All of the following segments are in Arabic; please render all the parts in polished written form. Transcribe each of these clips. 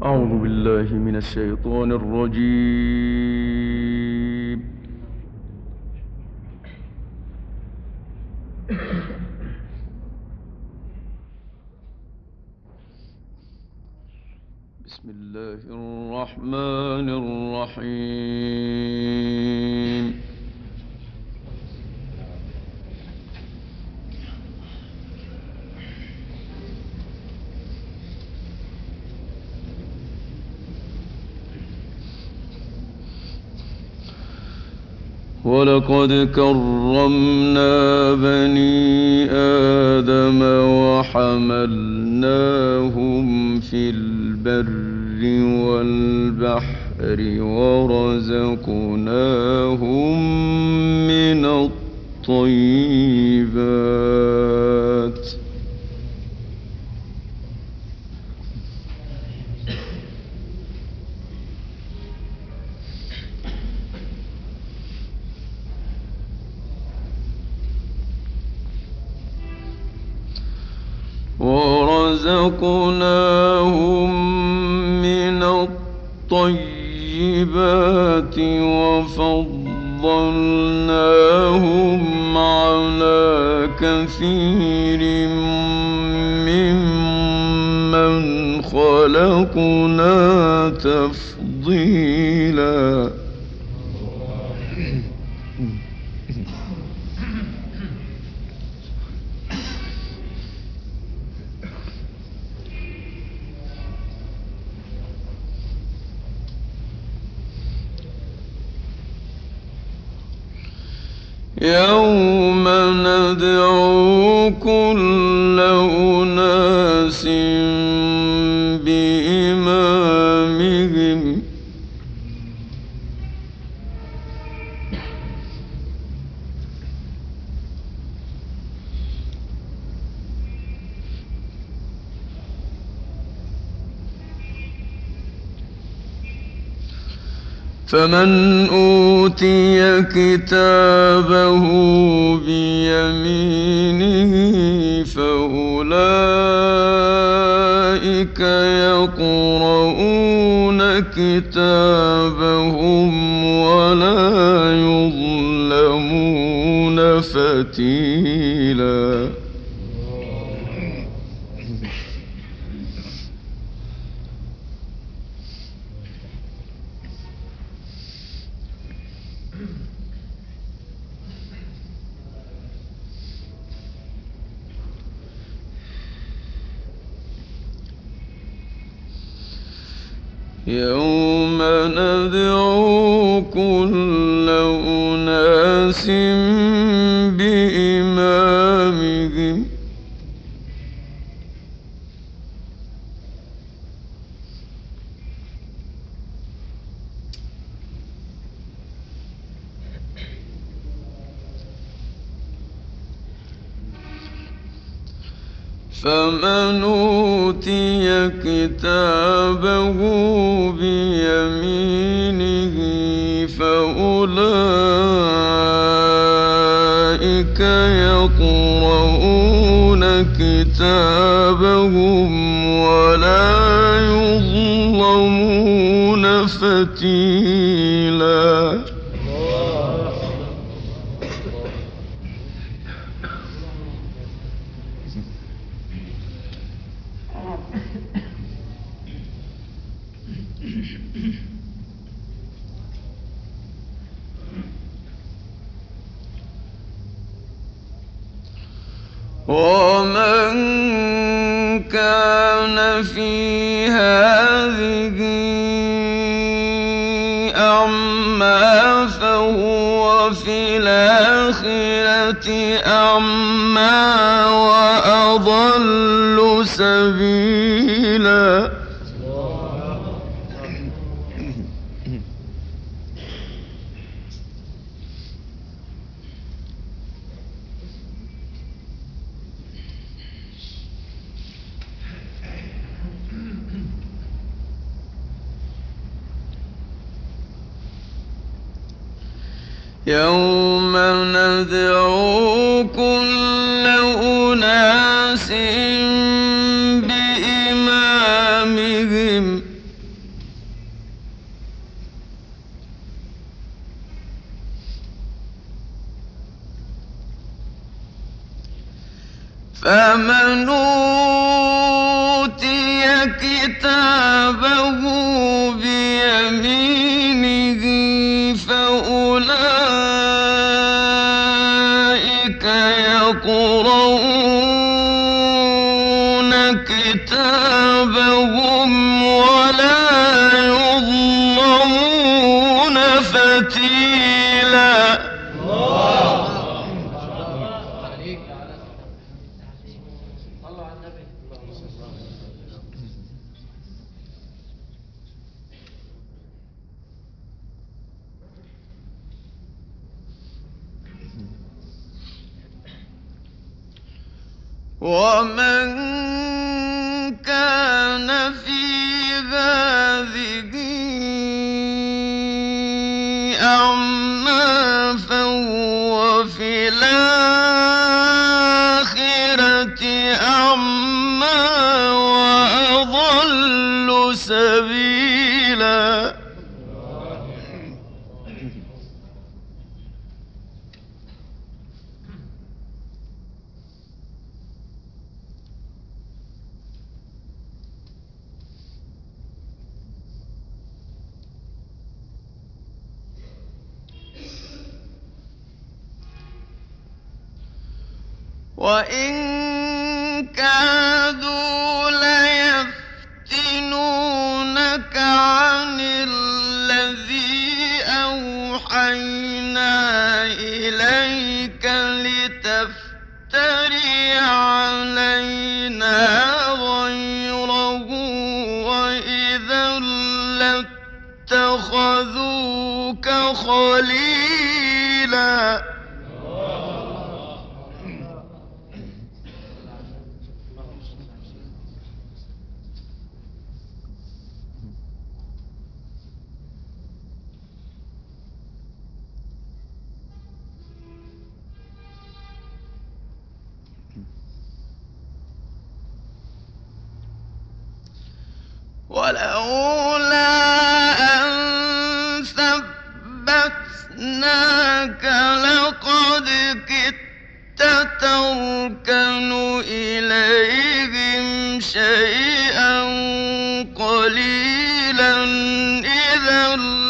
أعوذ بالله من الشيطان الرجيم. بسم الله الرحمن الرحيم. ولقد كرمنا بني آدم وحملناهم في البر والبحر ورزقناهم من الطيبات وفضلناهم على كثير ممن خلقنا تفضيلا. يوم ندعو كل أناس بإمامهم فمن أوتي كتابه بيمينه فأولئك يقرؤون كتابهم ولا يظلمون فتيلا. يوم ندعو كل أناس بإمامهم فمن أوتي كتابه بيمينه فأولئك يقرؤون كتابهم ولا يظلمون فتيلا. ومن كان في هذه أعمى فهو في الآخرة أعمى وأضل سبيلا. يوم ندعو كل أناس بإمامهم فمن أوتي كتابه بيمينه فأولئك يقرؤون كتابهم ولا يظلمون فتيلا. ومن كان في هذه أعمى فهو في الآخرة أعمى وأضل سبيلا. وإن كادوا ليفتنونك عن الذي أوحينا إليك لتفتري علينا غيره وإذا لاتخذوك خليلا. ولولا أن ثبتناك لقد كدت تركن إليهم شيئا قليلا إذا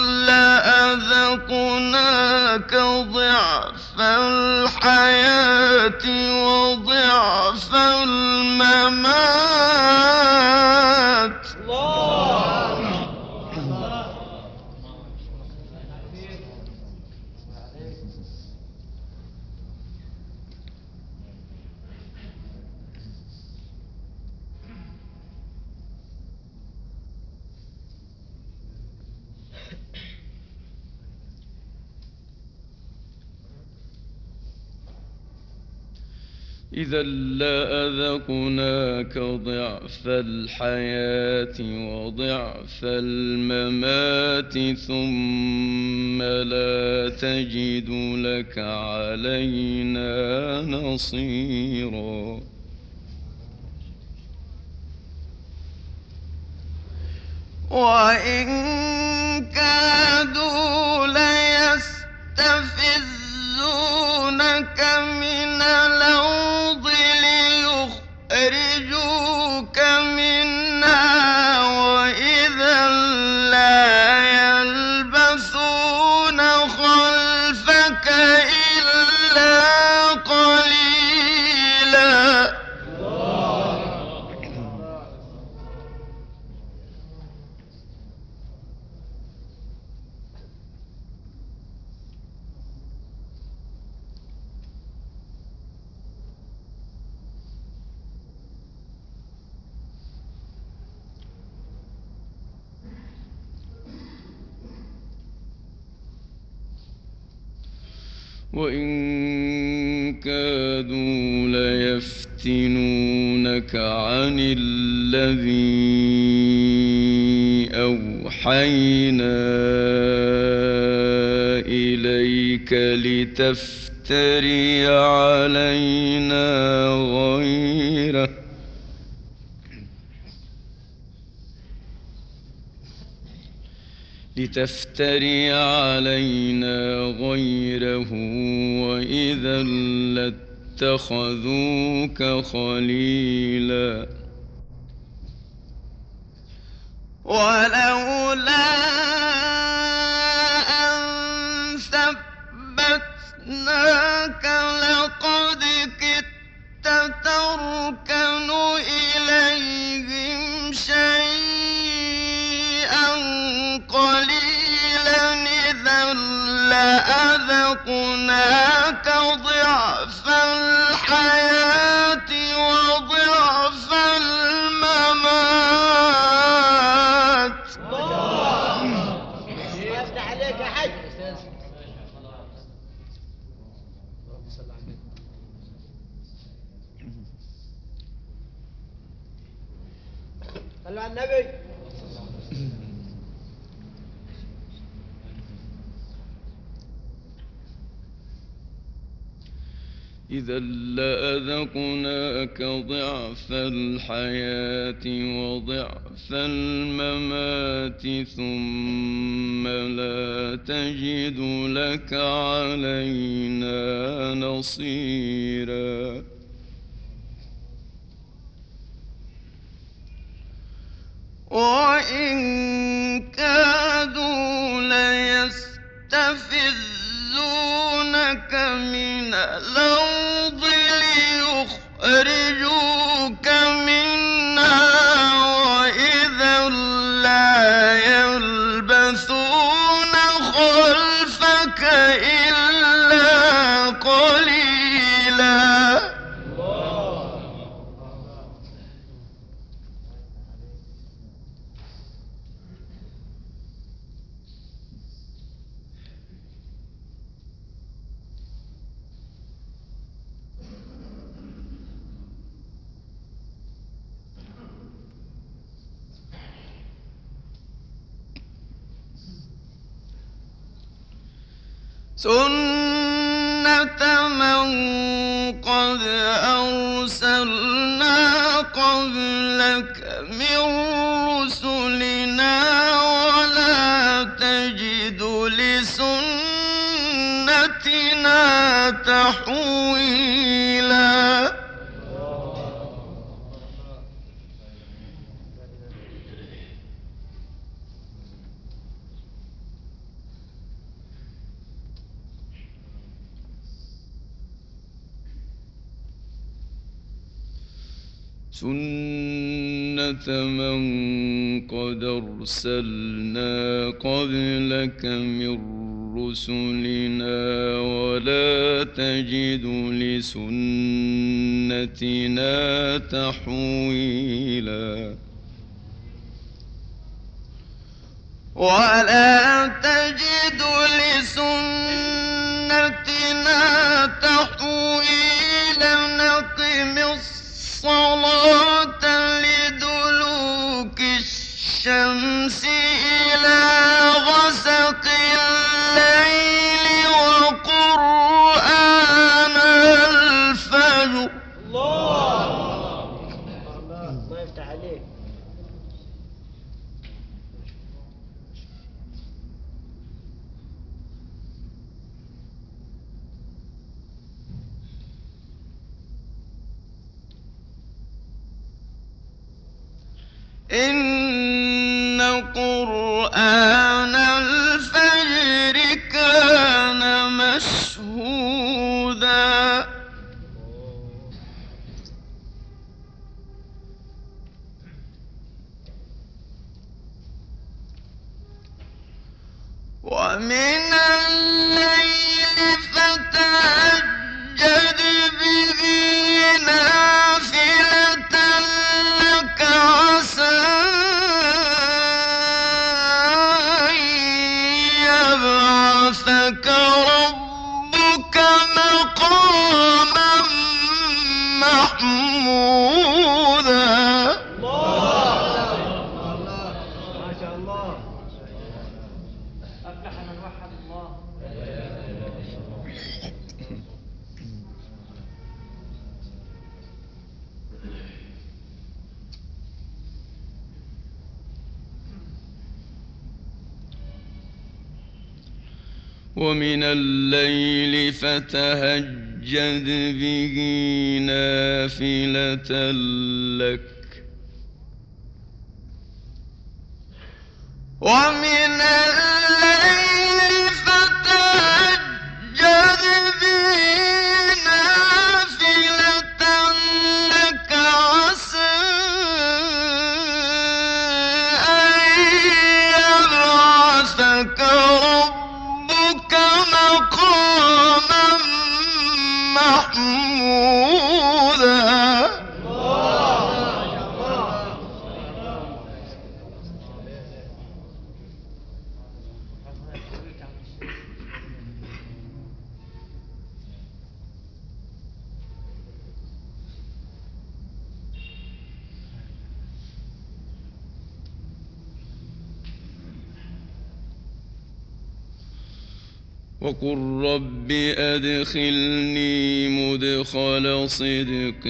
لأذقناك ضعف الحياة وضعف الممات. إذا لأذقناك ضعف الحياة وضعف الممات ثم لا تجد لك علينا نصيرا. وإن كادوا ليستفزونك من الأرض ليخرجوك منها وإذا لا يلبثون خلفك إلا قليلا. وإن كادوا ليفتنونك عن الذي أوحينا إليك لتفتري علينا غيره وإذا اتخذوك خليلا ولولا أن ثبتناك لقد كدت تركن إليهم شيئا قليلا إذا لأذقناك ضعف الحياة وضعف الممات. يفتح عليك يا حج. صلوا على النبي. إذا لأذقناك ضعف الحياة وضعف الممات ثم لا تجد لك علينا نصيرا وإن كادوا ليستفزونك من الأرض ليخرجوك منها وإذا لا يلبثون خلفك إلا قليلا. سنة من قد أرسلنا قبلك من رسلنا ولا تجد لسنتنا تحويلا. سنة من قد أرسلنا قبلك من رسلنا ولا تجد لسنتنا تحويلا. ولا تجد لسنتنا تحويلا. نقم الصلاة لدلوك الشمس إلى غسق الليل وقرآن الفجر. الله يفتح عليك. إن قرآن الفجر كان مشهودا. ومن الليل فتهجد به نافلة لك عسى أن يبعثك ربك مقاما محمودا. ما شاء الله. أفلح من وحد الله. ومن الليل فتهجد فتهجد به نافلة لك ومن الليل فتهجد به نافلة لك عسى أن يبعثك ربك مقاما محمودا وقل رب أدخلني مدخل صدق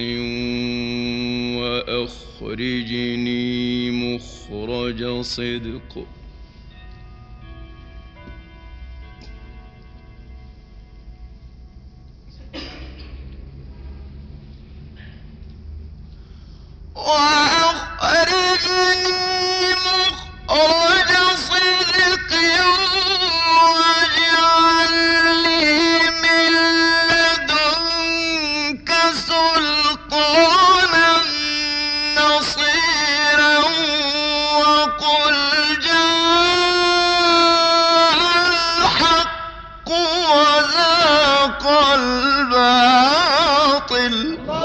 وأخرجني مخرج صدق وأخرجني مخرج صدق واجعل لي من لدنك سلطانا نصيرا وقل جاء الحق وزاق الباطل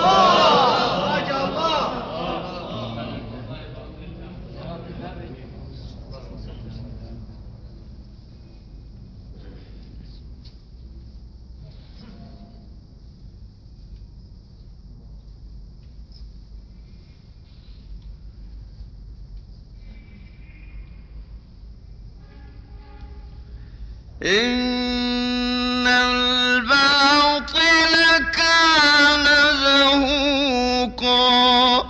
إن الباطل كان زهوقا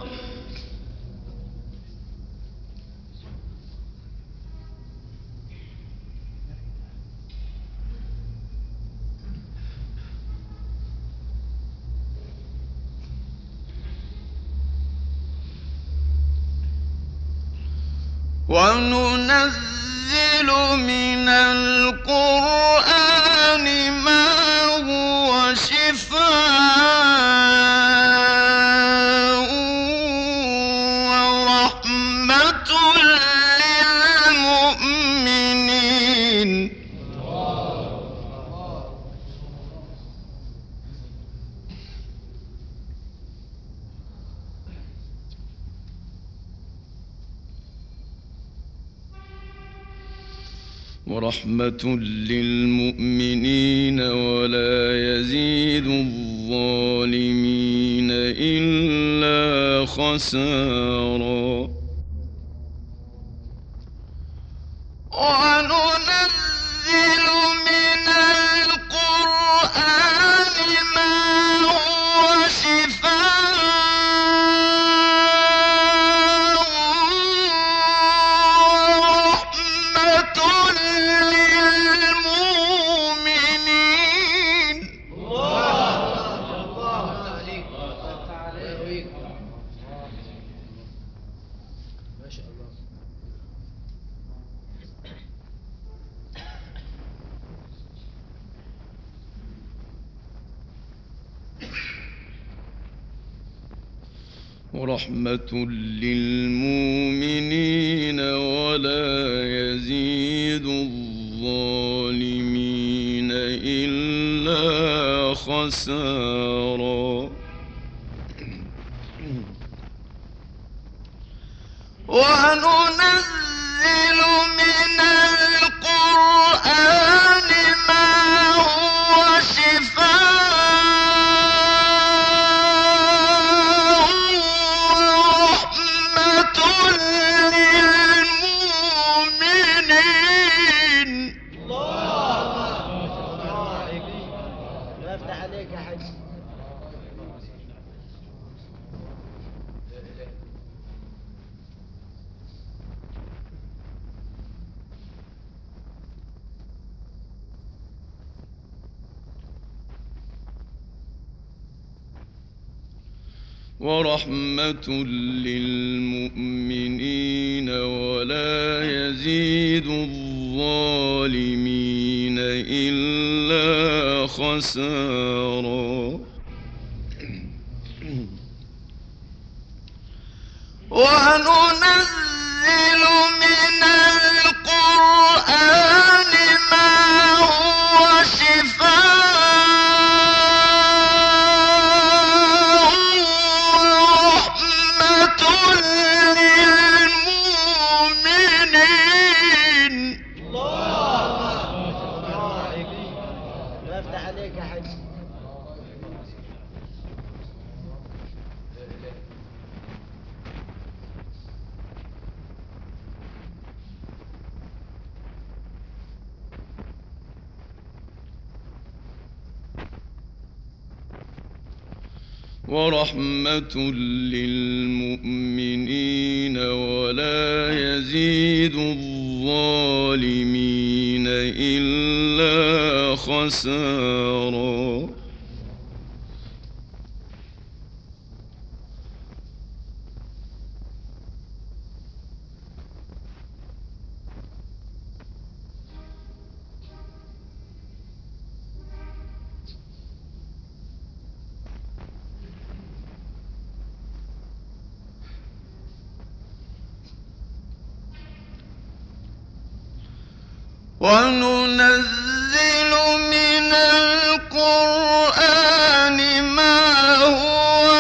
وننزل من القرآن ما هو شفاء ورحمة للمؤمنين ولا يزيد الظالمين إلا خسارا وننزل من القرآن ما هو شفاء ورحمة للمؤمنين ما شاء الله. ورحمة للمؤمنين ولا يزيد الظالمين إلا خسارا وننزل من القرآن ما هو شفاء ورحمة للمؤمنين الله يفتح عليك يا حاج. ورحمة للمؤمنين ولا يزيد الظالمين إلا خسارا. وننزل من القرآن ما هو شفاء ورحمة للمؤمنين. الله يفتح عليك يا حج. ورحمة للمؤمنين ولا يزيد الظالمين إلا خسارا. وننزل من القرآن ما هو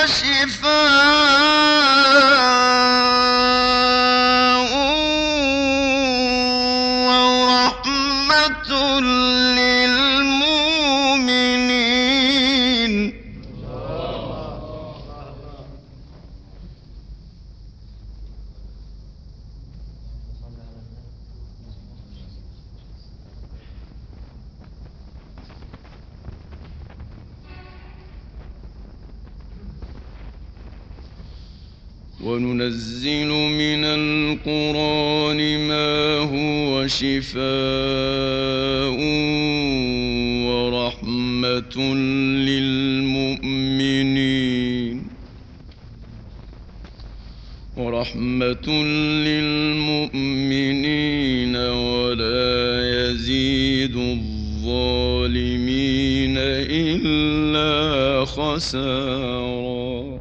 شفاء ورحمة للمؤمنين. وننزل من القرآن ما هو شفاء ورحمة للمؤمنين ولا يزيد الظالمين إلا خسارا.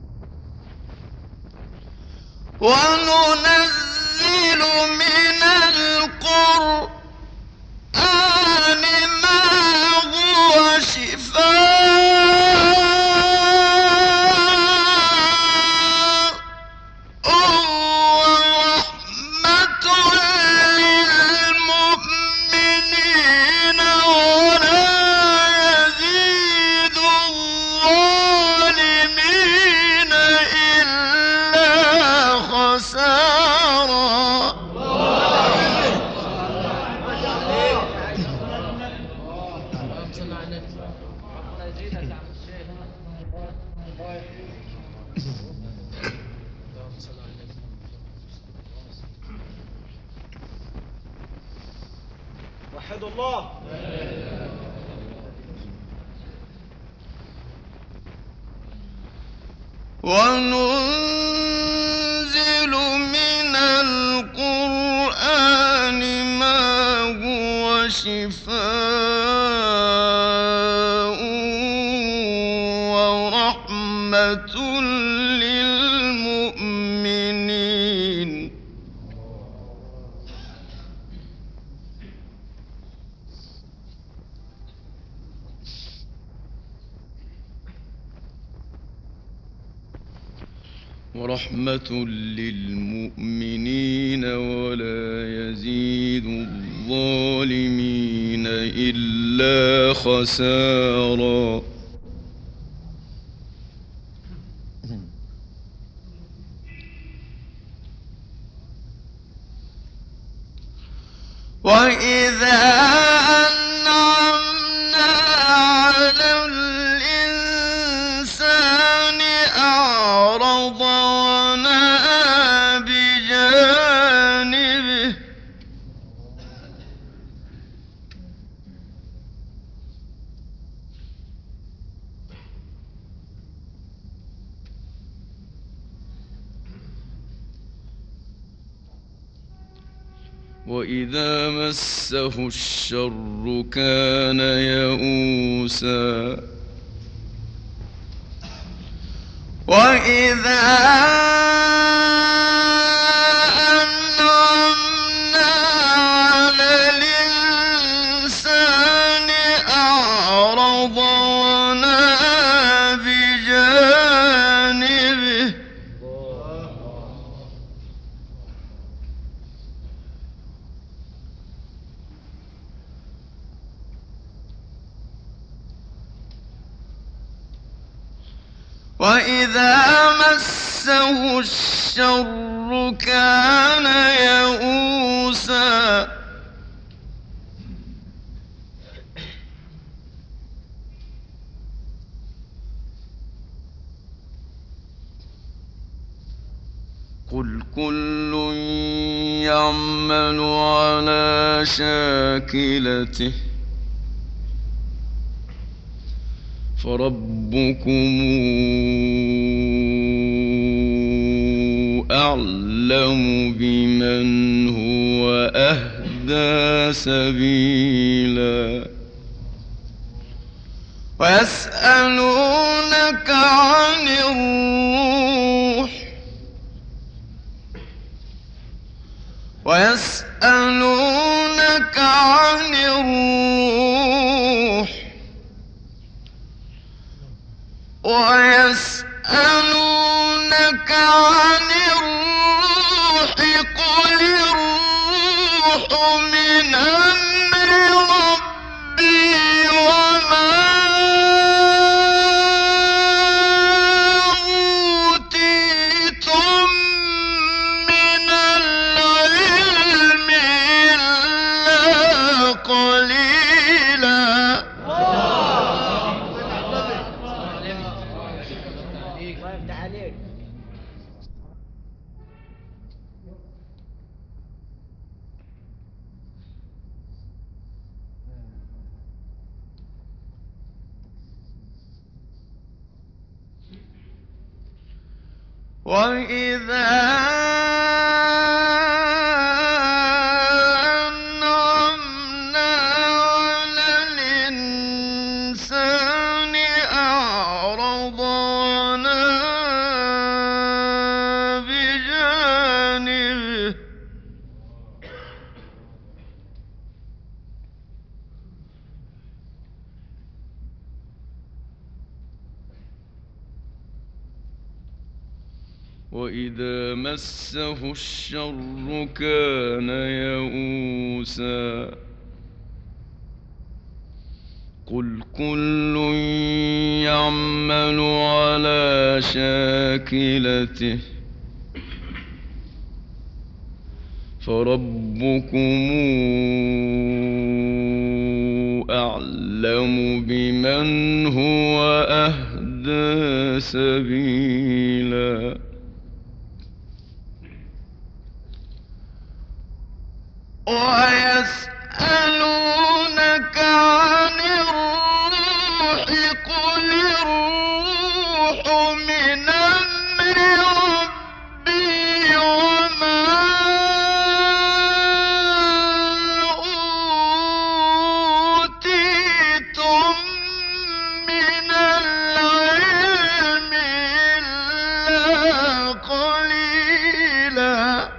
وننزل من القرآن ما هو شفاء ورحمة للمؤمنين ولا يزيد الظالمين إلا خسارا. وحدوا الله. وننزل من القرآن ما هو شفاء ورحمة للمؤمنين ولا يزيد الظالمين إلا خسارا. وإذا أنعمنا على الإنسان أعرض ونأى بجانبه وإذا مسه الشر كان يئوسا وإذا أنعمنا على الإنسان أعرض ونأى بجانبه وإذا مسه الشر كان يئوسا قل كل يعمل على شاكلته فربكم أعلم بمن هو أهدى سبيلا ويسألونك عن الروح ويسألونك عن الروح ويسألونك عن الروح قل الروح من أمر ربي وما أوتيتم من العلم إلا قليلا ويفتح عليك. وإذا أنعمنا على الإنسان أعرض ونأى بجانبه وإذا مسه الشر كان يئوسا قل كل يعمل على شاكلته فربكم أعلم بمن هو أهدى سبيلا ويسألونك عن الروح قل الروح من أمر ربي وما أوتيتم من العلم إلا قليلا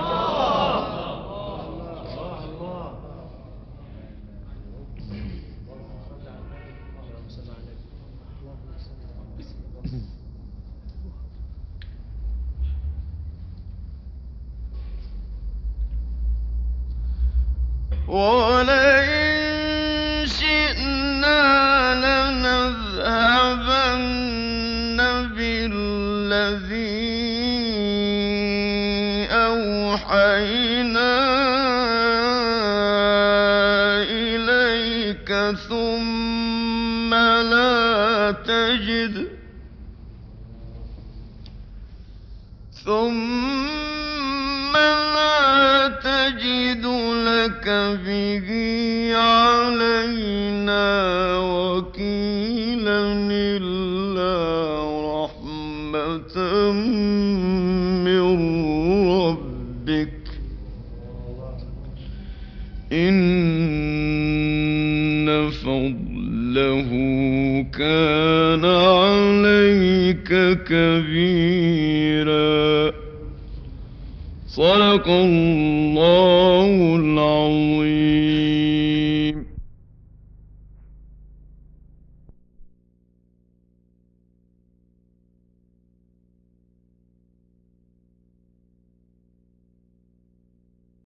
ولئن شئنا لنذهبن بالذي أوحينا إليك ثم لا تجد لك به علينا وكيلا إلا رحمة من ربك فضله كان عليك كبيرا. صدق الله العظيم.